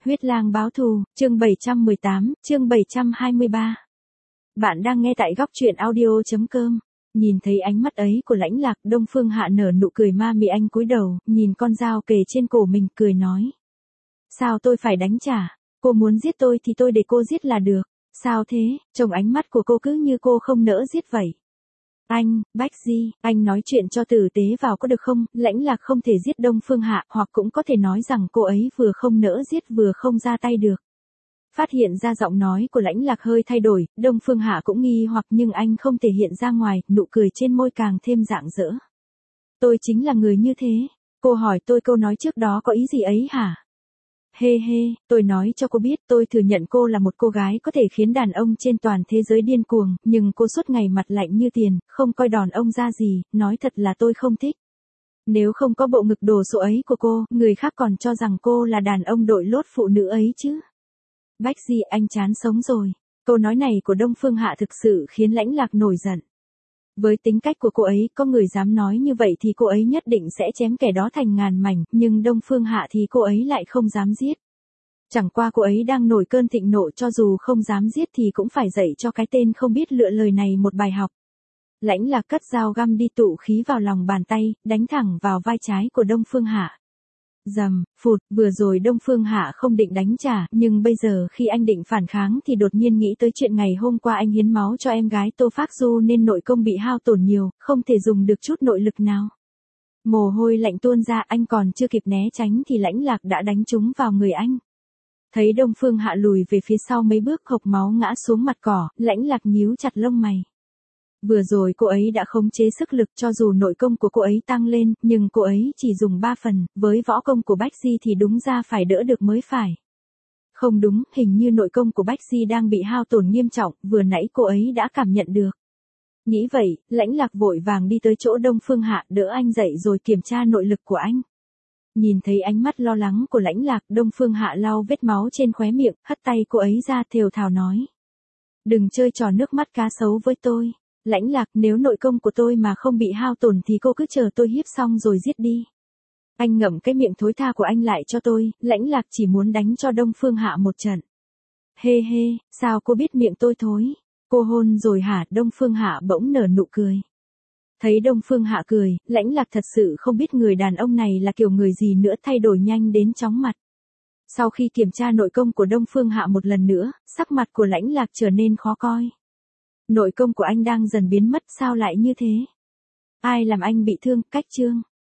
Huyết lang báo thù, chương 718, chương 723. Bạn đang nghe tại góc truyện audio.com. Nhìn thấy ánh mắt ấy của Lãnh Lạc, Đông Phương Hạ nở nụ cười ma mị, anh cúi đầu, nhìn con dao kề trên cổ mình, cười nói. Sao tôi phải đánh trả? Cô muốn giết tôi thì tôi để cô giết là được. Sao thế? Trông ánh mắt của cô cứ như cô không nỡ giết vậy. Anh, Bách Di, anh nói chuyện cho tử tế vào có được không? Lãnh Lạc không thể giết Đông Phương Hạ, hoặc cũng có thể nói rằng cô ấy vừa không nỡ giết vừa không ra tay được. Phát hiện ra giọng nói của Lãnh Lạc hơi thay đổi, Đông Phương Hạ cũng nghi hoặc nhưng anh không thể hiện ra ngoài, nụ cười trên môi càng thêm rạng rỡ. Tôi chính là người như thế. Cô hỏi tôi câu nói trước đó có ý gì ấy hả? Hê hê, tôi nói cho cô biết, tôi thừa nhận cô là một cô gái có thể khiến đàn ông trên toàn thế giới điên cuồng, nhưng cô suốt ngày mặt lạnh như tiền, không coi đòn ông ra gì, nói thật là tôi không thích. Nếu không có bộ ngực đồ sộ ấy của cô, người khác còn cho rằng cô là đàn ông đội lốt phụ nữ ấy chứ. Bách Di, anh chán sống rồi. Câu nói này của Đông Phương Hạ thực sự khiến Lãnh Lạc nổi giận. Với tính cách của cô ấy, có người dám nói như vậy thì cô ấy nhất định sẽ chém kẻ đó thành ngàn mảnh, nhưng Đông Phương Hạ thì cô ấy lại không dám giết. Chẳng qua cô ấy đang nổi cơn thịnh nộ, cho dù không dám giết thì cũng phải dạy cho cái tên không biết lựa lời này một bài học. Lãnh Lạc cất dao găm đi tụ khí vào lòng bàn tay, đánh thẳng vào vai trái của Đông Phương Hạ. Rầm, phụt, vừa rồi Đông Phương Hạ không định đánh trả, nhưng bây giờ khi anh định phản kháng thì đột nhiên nghĩ tới chuyện ngày hôm qua anh hiến máu cho em gái Tô Phác Du nên nội công bị hao tổn nhiều, không thể dùng được chút nội lực nào. Mồ hôi lạnh tuôn ra, anh còn chưa kịp né tránh thì Lãnh Lạc đã đánh trúng vào người anh. Thấy Đông Phương Hạ lùi về phía sau mấy bước, hộc máu ngã xuống mặt cỏ, Lãnh Lạc nhíu chặt lông mày. Vừa rồi cô ấy đã khống chế sức lực, cho dù nội công của cô ấy tăng lên, nhưng cô ấy chỉ dùng 3 phần, với võ công của Bách Di thì đúng ra phải đỡ được mới phải. Không đúng, hình như nội công của Bách Di đang bị hao tổn nghiêm trọng, vừa nãy cô ấy đã cảm nhận được. Nghĩ vậy, Lãnh Lạc vội vàng đi tới chỗ Đông Phương Hạ, đỡ anh dậy rồi kiểm tra nội lực của anh. Nhìn thấy ánh mắt lo lắng của Lãnh Lạc, Đông Phương Hạ lau vết máu trên khóe miệng, hất tay cô ấy ra, thều thào nói. Đừng chơi trò nước mắt cá sấu với tôi. Lãnh Lạc, nếu nội công của tôi mà không bị hao tổn thì cô cứ chờ tôi hiếp xong rồi giết đi. Anh ngậm cái miệng thối tha của anh lại cho tôi. Lãnh Lạc chỉ muốn đánh cho Đông Phương Hạ một trận. Hê hê, sao cô biết miệng tôi thối? Cô hôn rồi hả? Đông Phương Hạ bỗng nở nụ cười. Thấy Đông Phương Hạ cười, Lãnh Lạc thật sự không biết người đàn ông này là kiểu người gì nữa, thay đổi nhanh đến chóng mặt. Sau khi kiểm tra nội công của Đông Phương Hạ một lần nữa, sắc mặt của Lãnh Lạc trở nên khó coi. Nội công của anh đang dần biến mất, sao lại như thế? Ai làm anh bị thương? Cách Trương.